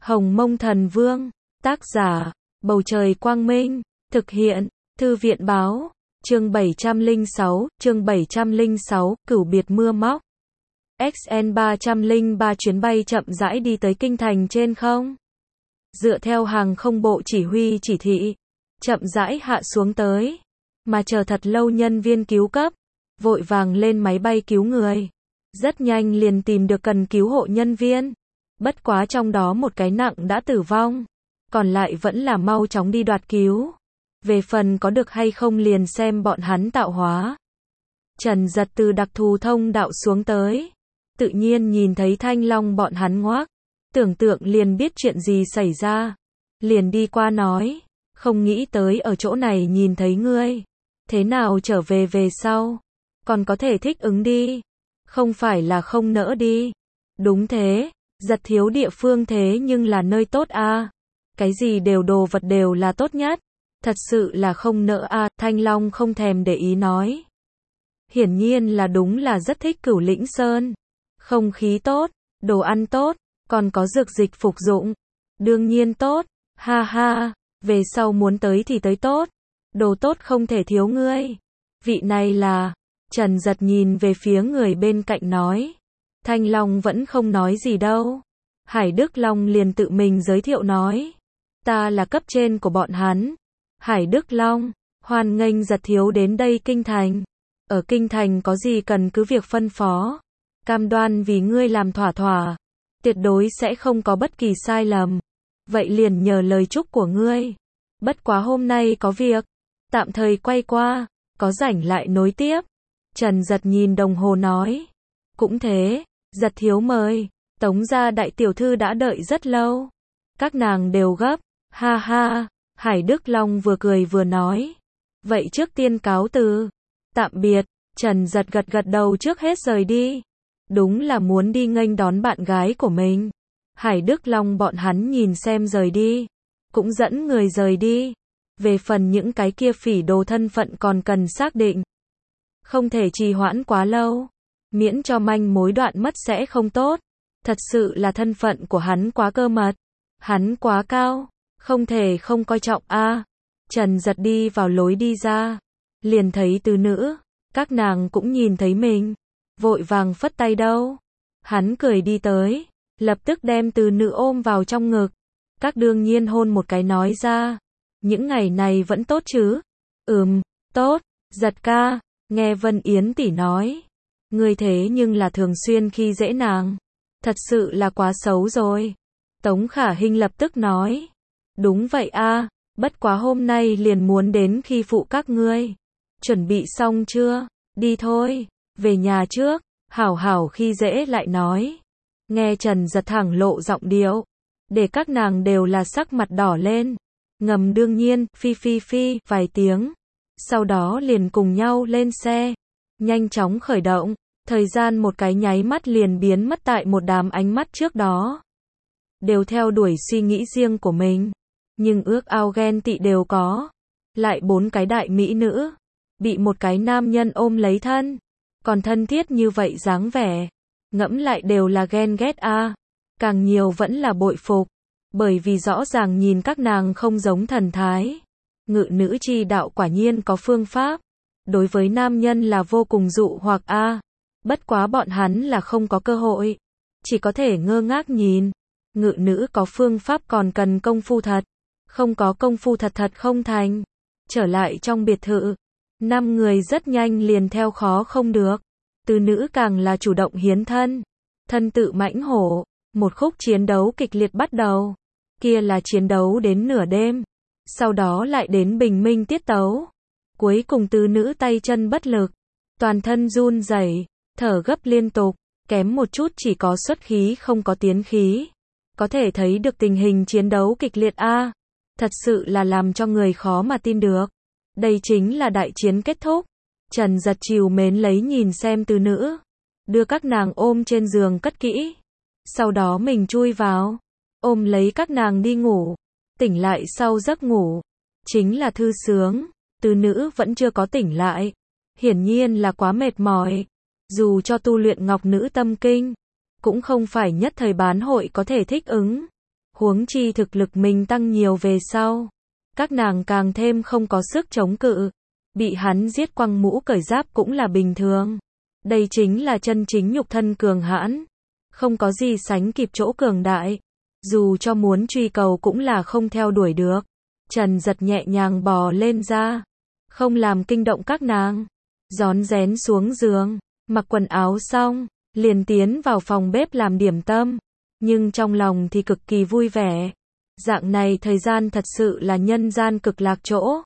Hồng Mông Thần Vương, tác giả, Bầu Trời Quang Minh, thực hiện, Thư viện Báo, chương 706, Cửu Biệt Mưa Móc. XN 303 chuyến bay chậm rãi đi tới kinh thành trên không. Dựa theo hàng không bộ chỉ huy chỉ thị, chậm rãi hạ xuống tới, mà chờ thật lâu nhân viên cứu cấp, vội vàng lên máy bay cứu người. Rất nhanh liền tìm được cần cứu hộ nhân viên. Bất quá trong đó một cái nặng đã tử vong, còn lại vẫn là mau chóng đi đoạt cứu. Về phần có được hay không liền xem bọn hắn tạo hóa. Trần Giật từ đặc thù thông đạo xuống tới, tự nhiên nhìn thấy Thanh Long bọn hắn ngoác, tưởng tượng liền biết chuyện gì xảy ra. Liền đi qua nói, không nghĩ tới ở chỗ này nhìn thấy ngươi. Thế nào trở về về sau? Còn có thể thích ứng đi. Không phải là không nỡ đi. Đúng thế, Giật thiếu địa phương thế nhưng là nơi tốt a. Cái gì đều đồ vật đều là tốt nhất. Thật sự là không nỡ a. Thanh Long không thèm để ý nói. Hiển nhiên là đúng là rất thích Cửu Lĩnh Sơn. Không khí tốt, đồ ăn tốt, còn có dược dịch phục dụng. Đương nhiên tốt, ha ha, về sau muốn tới thì tới tốt. Đồ tốt không thể thiếu ngươi. Vị này là, Trần Giật nhìn về phía người bên cạnh nói. Thanh Long vẫn không nói gì đâu. Hải Đức Long liền tự mình giới thiệu nói. Ta là cấp trên của bọn hắn. Hải Đức Long, hoan nghênh Giật thiếu đến đây kinh thành. Ở kinh thành có gì cần cứ việc phân phó. Cam đoan vì ngươi làm thỏa thỏa. Tuyệt đối sẽ không có bất kỳ sai lầm. Vậy liền nhờ lời chúc của ngươi. Bất quá hôm nay có việc. Tạm thời quay qua. Có rảnh lại nối tiếp. Trần Giật nhìn đồng hồ nói. Cũng thế, Giật thiếu mời. Tống gia đại tiểu thư đã đợi rất lâu. Các nàng đều gấp. Ha ha, Hải Đức Long vừa cười vừa nói. Vậy trước tiên cáo từ. Tạm biệt. Trần Giật gật gật đầu trước hết rời đi. Đúng là muốn đi nghênh đón bạn gái của mình. Hải Đức Long bọn hắn nhìn xem rời đi. Cũng dẫn người rời đi. Về phần những cái kia phỉ đồ thân phận còn cần xác định. Không thể trì hoãn quá lâu. Miễn cho manh mối đoạn mất sẽ không tốt. Thật sự là thân phận của hắn quá cơ mật. Hắn quá cao. Không thể không coi trọng a. Trần Giật đi vào lối đi ra. Liền thấy từ nữ. Các nàng cũng nhìn thấy mình. Vội vàng phất tay đâu. Hắn cười đi tới. Lập tức đem từ nữ ôm vào trong ngực. Các đương nhiên hôn một cái nói ra. Những ngày này vẫn tốt chứ? Tốt. Giật ca. Nghe Vân Yến tỷ nói. Ngươi thế nhưng là thường xuyên khi dễ nàng. Thật sự là quá xấu rồi. Tống Khả Hinh lập tức nói. Đúng vậy a. Bất quá hôm nay liền muốn đến khi phụ các ngươi. Chuẩn bị xong chưa? Đi thôi. Về nhà trước. Hảo hảo khi dễ lại nói. Nghe Trần Giật thẳng lộ giọng điệu. Để các nàng đều là sắc mặt đỏ lên. Ngầm đương nhiên, phi vài tiếng. Sau đó liền cùng nhau lên xe. Nhanh chóng khởi động. Thời gian một cái nháy mắt liền biến mất tại một đám ánh mắt trước đó. Đều theo đuổi suy nghĩ riêng của mình. Nhưng ước ao ghen tị đều có. Lại 4 cái đại mỹ nữ. Bị một cái nam nhân ôm lấy thân. Còn thân thiết như vậy dáng vẻ. Ngẫm lại đều là ghen ghét a. Càng nhiều vẫn là bội phục. Bởi vì rõ ràng nhìn các nàng không giống thần thái. Ngự nữ chi đạo quả nhiên có phương pháp. Đối với nam nhân là vô cùng dụ hoặc a. Bất quá bọn hắn là không có cơ hội. Chỉ có thể ngơ ngác nhìn. Ngự nữ có phương pháp còn cần công phu thật. Không có công phu thật không thành. Trở lại trong biệt thự. 5 người rất nhanh liền theo khó không được. Từ nữ càng là chủ động hiến thân. Thân tự mãnh hổ. Một khúc chiến đấu kịch liệt bắt đầu. Kia là chiến đấu đến nửa đêm. Sau đó lại đến bình minh tiết tấu. Cuối cùng từ nữ tay chân bất lực. Toàn thân run rẩy, thở gấp liên tục. Kém một chút chỉ có xuất khí không có tiến khí. Có thể thấy được tình hình chiến đấu kịch liệt a. Thật sự là làm cho người khó mà tin được. Đây chính là đại chiến kết thúc. Trần Giật trìu mến lấy nhìn xem từ nữ. Đưa các nàng ôm trên giường cất kỹ. Sau đó mình chui vào. Ôm lấy các nàng đi ngủ. Tỉnh lại sau giấc ngủ. Chính là thư sướng. Từ nữ vẫn chưa có tỉnh lại. Hiển nhiên là quá mệt mỏi. Dù cho tu luyện Ngọc Nữ Tâm Kinh. Cũng không phải nhất thời bán hội có thể thích ứng. Huống chi thực lực mình tăng nhiều về sau. Các nàng càng thêm không có sức chống cự. Bị hắn giết quăng mũ cởi giáp cũng là bình thường. Đây chính là chân chính nhục thân cường hãn. Không có gì sánh kịp chỗ cường đại. Dù cho muốn truy cầu cũng là không theo đuổi được. Trần Giật nhẹ nhàng bò lên ra. Không làm kinh động các nàng. Rón rén xuống giường. Mặc quần áo xong. Liền tiến vào phòng bếp làm điểm tâm. Nhưng trong lòng thì cực kỳ vui vẻ. Dạng này thời gian thật sự là nhân gian cực lạc chỗ.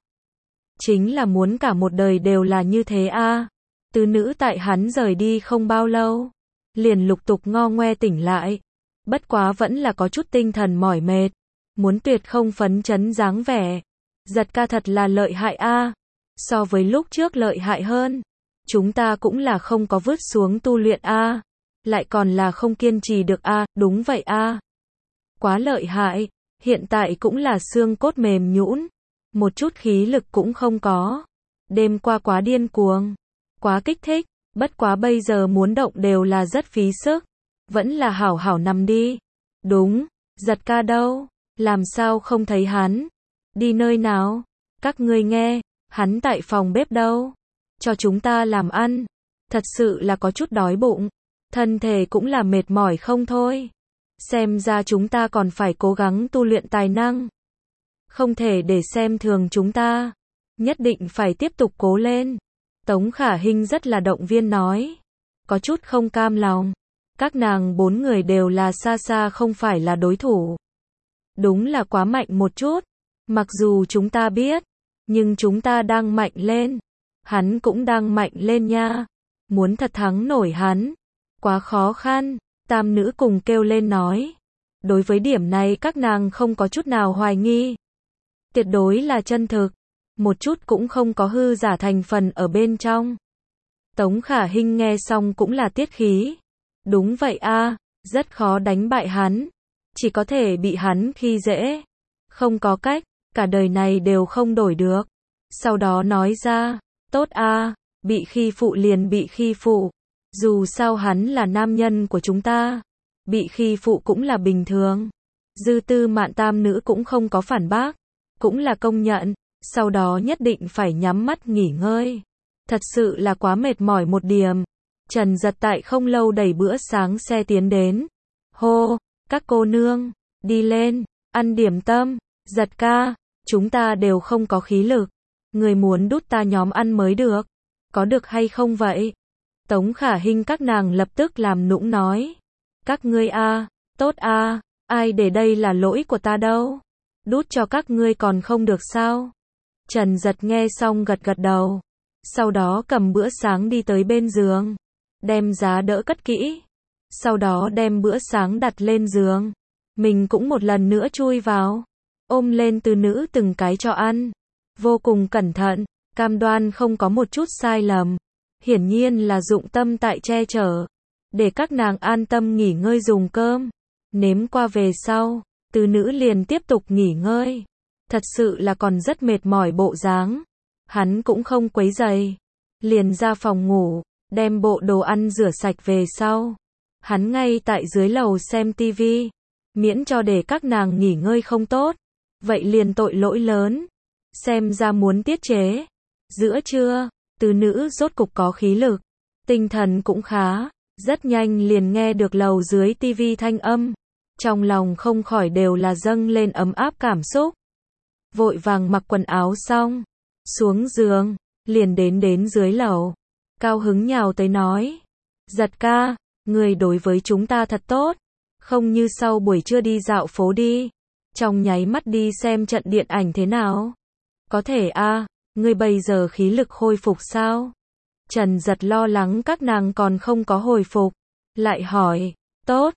Chính là muốn cả một đời đều là như thế a. Tứ nữ tại hắn rời đi không bao lâu. Liền lục tục ngo ngoe tỉnh lại. Bất quá vẫn là có chút tinh thần mỏi mệt. Muốn tuyệt không phấn chấn dáng vẻ. Giật ca thật là lợi hại a. So với lúc trước lợi hại hơn. Chúng ta cũng là không có vứt xuống tu luyện a. Lại còn là không kiên trì được a. Đúng vậy a. Quá lợi hại. Hiện tại cũng là xương cốt mềm nhũn. Một chút khí lực cũng không có. Đêm qua quá điên cuồng. Quá kích thích. Bất quá bây giờ muốn động đều là rất phí sức. Vẫn là hảo hảo nằm đi. Đúng. Giật ca đâu? Làm sao không thấy hắn? Đi nơi nào? Các ngươi nghe. Hắn tại phòng bếp đâu? Cho chúng ta làm ăn. Thật sự là có chút đói bụng. Thân thể cũng là mệt mỏi không thôi. Xem ra chúng ta còn phải cố gắng tu luyện tài năng. Không thể để xem thường chúng ta. Nhất định phải tiếp tục cố lên. Tống Khả Hinh rất là động viên nói. Có chút không cam lòng. Các nàng 4 người đều là xa xa không phải là đối thủ. Đúng là quá mạnh một chút. Mặc dù chúng ta biết. Nhưng chúng ta đang mạnh lên. Hắn cũng đang mạnh lên nha. Muốn thật thắng nổi hắn. Quá khó khăn. Tam nữ cùng kêu lên nói. Đối với điểm này các nàng không có chút nào hoài nghi. Tuyệt đối là chân thực. Một chút cũng không có hư giả thành phần ở bên trong. Tống Khả Hinh nghe xong cũng là tiết khí. Đúng vậy a, rất khó đánh bại hắn. Chỉ có thể bị hắn khi dễ. Không có cách, cả đời này đều không đổi được. Sau đó nói ra, tốt a, bị khi phụ liền bị khi phụ. Dù sao hắn là nam nhân của chúng ta. Bị khi phụ cũng là bình thường. Dư Tư Mạn tam nữ cũng không có phản bác. Cũng là công nhận. Sau đó nhất định phải nhắm mắt nghỉ ngơi. Thật sự là quá mệt mỏi một điểm. Trần Giật tại không lâu đẩy bữa sáng xe tiến đến. Hô, các cô nương, đi lên, ăn điểm tâm. Giật ca, chúng ta đều không có khí lực. Người muốn đút ta nhóm ăn mới được. Có được hay không vậy? Tống Khả Hinh các nàng lập tức làm nũng nói. Các ngươi a, tốt a, ai để đây là lỗi của ta đâu. Đút cho các ngươi còn không được sao? Trần Giật nghe xong gật gật đầu. Sau đó cầm bữa sáng đi tới bên giường. Đem giá đỡ cất kỹ. Sau đó đem bữa sáng đặt lên giường. Mình cũng một lần nữa chui vào. Ôm lên từ nữ từng cái cho ăn. Vô cùng cẩn thận. Cam đoan không có một chút sai lầm. Hiển nhiên là dụng tâm tại che chở. Để các nàng an tâm nghỉ ngơi dùng cơm. Nếm qua về sau. Từ nữ liền tiếp tục nghỉ ngơi. Thật sự là còn rất mệt mỏi bộ dáng. Hắn cũng không quấy rầy. Liền ra phòng ngủ. Đem bộ đồ ăn rửa sạch về sau. Hắn ngay tại dưới lầu xem tivi. Miễn cho để các nàng nghỉ ngơi không tốt. Vậy liền tội lỗi lớn. Xem ra muốn tiết chế. Giữa trưa, từ nữ rốt cục có khí lực. Tinh thần cũng khá. Rất nhanh liền nghe được lầu dưới tivi thanh âm. Trong lòng không khỏi đều là dâng lên ấm áp cảm xúc. Vội vàng mặc quần áo xong. Xuống giường. Liền đến dưới lầu. Cao hứng nhào tới nói. Giật ca, người đối với chúng ta thật tốt. Không như sau buổi trưa đi dạo phố đi. Trong nháy mắt đi xem trận điện ảnh thế nào. Có thể a, ngươi bây giờ khí lực hồi phục sao? Trần Giật lo lắng các nàng còn không có hồi phục. Lại hỏi, tốt,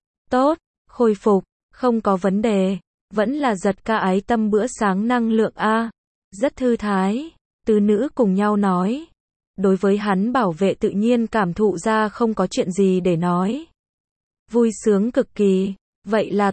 hồi phục, không có vấn đề. Vẫn là Giật ca ái tâm bữa sáng năng lượng a. Rất thư thái. Tứ nữ cùng nhau nói. Đối với hắn bảo vệ tự nhiên cảm thụ ra không có chuyện gì để nói. Vui sướng cực kỳ. Vậy là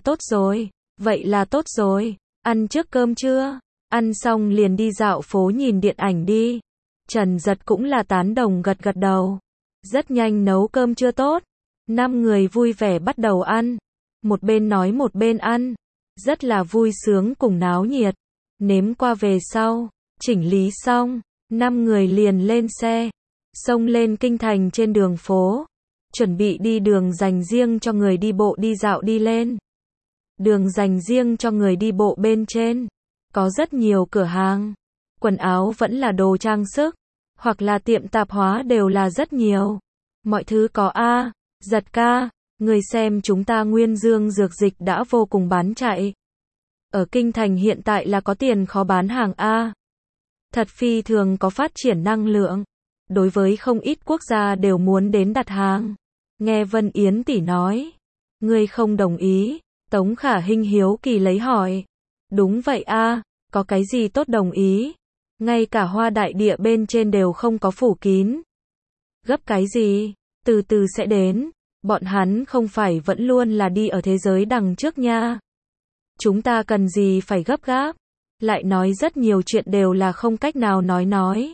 tốt rồi. Ăn trước cơm chưa? Ăn xong liền đi dạo phố nhìn điện ảnh đi. Trần Giật cũng là tán đồng gật gật đầu. Rất nhanh nấu cơm chưa tốt. 5 người vui vẻ bắt đầu ăn. Một bên nói một bên ăn. rất là vui sướng cùng náo nhiệt. Nếm qua về sau, chỉnh lý xong, 5 người liền lên xe, xông lên kinh thành trên đường phố, chuẩn bị đi đường dành riêng cho người đi bộ đi dạo đi lên. Đường dành riêng cho người đi bộ bên trên, có rất nhiều cửa hàng, quần áo vẫn là đồ trang sức, hoặc là tiệm tạp hóa đều là rất nhiều. Mọi thứ có a. Giật ca, người xem chúng ta Nguyên Dương dược dịch đã vô cùng bán chạy. Ở kinh thành hiện tại là có tiền khó bán hàng a. Thật phi thường có phát triển năng lượng. Đối với không ít quốc gia đều muốn đến đặt hàng. Nghe Vân Yến tỷ nói, ngươi không đồng ý. Tống Khả Hinh hiếu kỳ lấy hỏi. Đúng vậy a, có cái gì tốt đồng ý? Ngay cả Hoa Đại Địa bên trên đều không có phủ kín. Gấp cái gì? Từ từ sẽ đến. Bọn hắn không phải vẫn luôn là đi ở thế giới đằng trước nha. Chúng ta cần gì phải gấp gáp? Lại nói rất nhiều chuyện đều là không cách nào nói.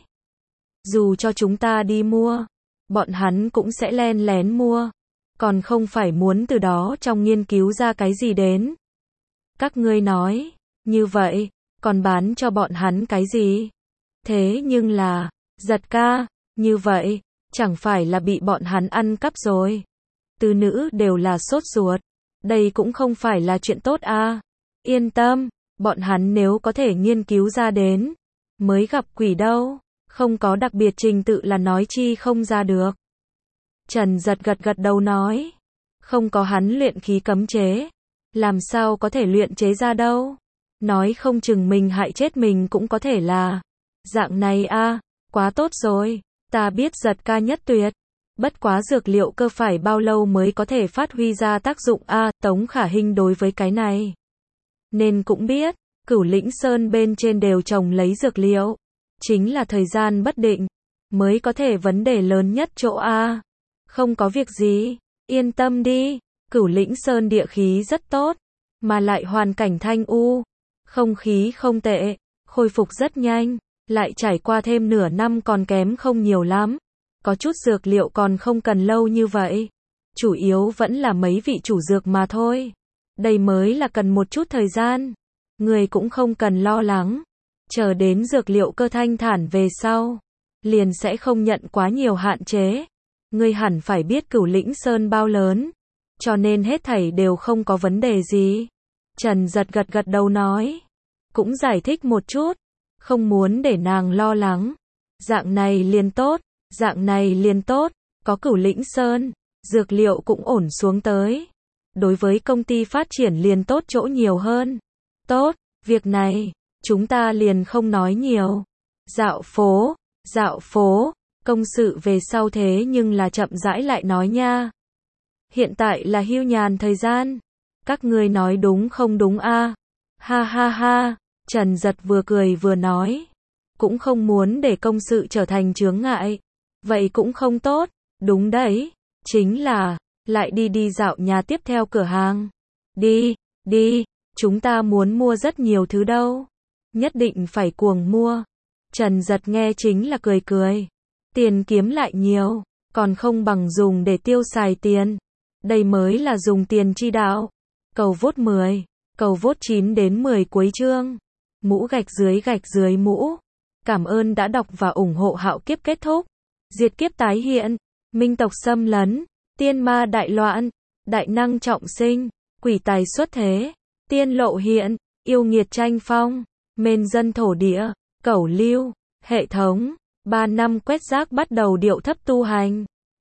Dù cho chúng ta đi mua, bọn hắn cũng sẽ len lén mua. Còn không phải muốn từ đó trong nghiên cứu ra cái gì đến. Các ngươi nói, như vậy, còn bán cho bọn hắn cái gì? Thế nhưng là, Giật ca, như vậy, chẳng phải là bị bọn hắn ăn cắp rồi. Từ nữ đều là sốt ruột. Đây cũng không phải là chuyện tốt a. Yên tâm, bọn hắn nếu có thể nghiên cứu ra đến, mới gặp quỷ đâu. Không có đặc biệt trình tự là nói chi không ra được. Trần Giật gật đầu nói. Không có hắn luyện khí cấm chế. Làm sao có thể luyện chế ra đâu. Nói không chừng mình hại chết mình cũng có thể là. Dạng này a, quá tốt rồi. Ta biết Giật ca nhất tuyệt. Bất quá dược liệu cơ phải bao lâu mới có thể phát huy ra tác dụng a. Tống Khả Hinh đối với cái này nên cũng biết, Cửu Lĩnh Sơn bên trên đều trồng lấy dược liệu. Chính là thời gian bất định, mới có thể vấn đề lớn nhất chỗ a. Không có việc gì, yên tâm đi, Cửu Lĩnh Sơn địa khí rất tốt, mà lại hoàn cảnh thanh u, không khí không tệ, khôi phục rất nhanh, lại trải qua thêm nửa năm còn kém không nhiều lắm. Có chút dược liệu còn không cần lâu như vậy. Chủ yếu vẫn là mấy vị chủ dược mà thôi. Đây mới là cần một chút thời gian. Người cũng không cần lo lắng. Chờ đến dược liệu cơ thanh thản về sau, liền sẽ không nhận quá nhiều hạn chế. Ngươi hẳn phải biết Cửu Lĩnh Sơn bao lớn, cho nên hết thảy đều không có vấn đề gì. Trần Giật gật đầu nói. Cũng giải thích một chút. Không muốn để nàng lo lắng. Dạng này liền tốt. Dạng này liền tốt, có Cửu Lĩnh Sơn, dược liệu cũng ổn xuống tới. Đối với công ty phát triển liền tốt chỗ nhiều hơn. Tốt, việc này, chúng ta liền không nói nhiều. Dạo phố, công sự về sau thế nhưng là chậm rãi lại nói nha. Hiện tại là hưu nhàn thời gian. Các ngươi nói đúng không đúng a? Ha ha ha, Trần Giật vừa cười vừa nói. Cũng không muốn để công sự trở thành chướng ngại. Vậy cũng không tốt, đúng đấy, chính là, lại đi dạo nhà tiếp theo cửa hàng. Đi, chúng ta muốn mua rất nhiều thứ đâu. Nhất định phải cuồng mua. Trần Giật nghe chính là cười. Tiền kiếm lại nhiều, còn không bằng dùng để tiêu xài tiền. Đây mới là dùng tiền chi đạo. Cầu vote 10, cầu vote 9 đến 10 cuối chương. Mũ gạch dưới mũ. Cảm ơn đã đọc và ủng hộ Hạo Kiếp kết thúc. Diệt kiếp tái hiện, minh tộc xâm lấn, tiên ma đại loạn, đại năng trọng sinh, quỷ tài xuất thế, tiên lộ hiện, yêu nghiệt tranh phong, mên dân thổ địa, cẩu lưu, hệ thống, 3 năm quét rác bắt đầu điệu thấp tu hành.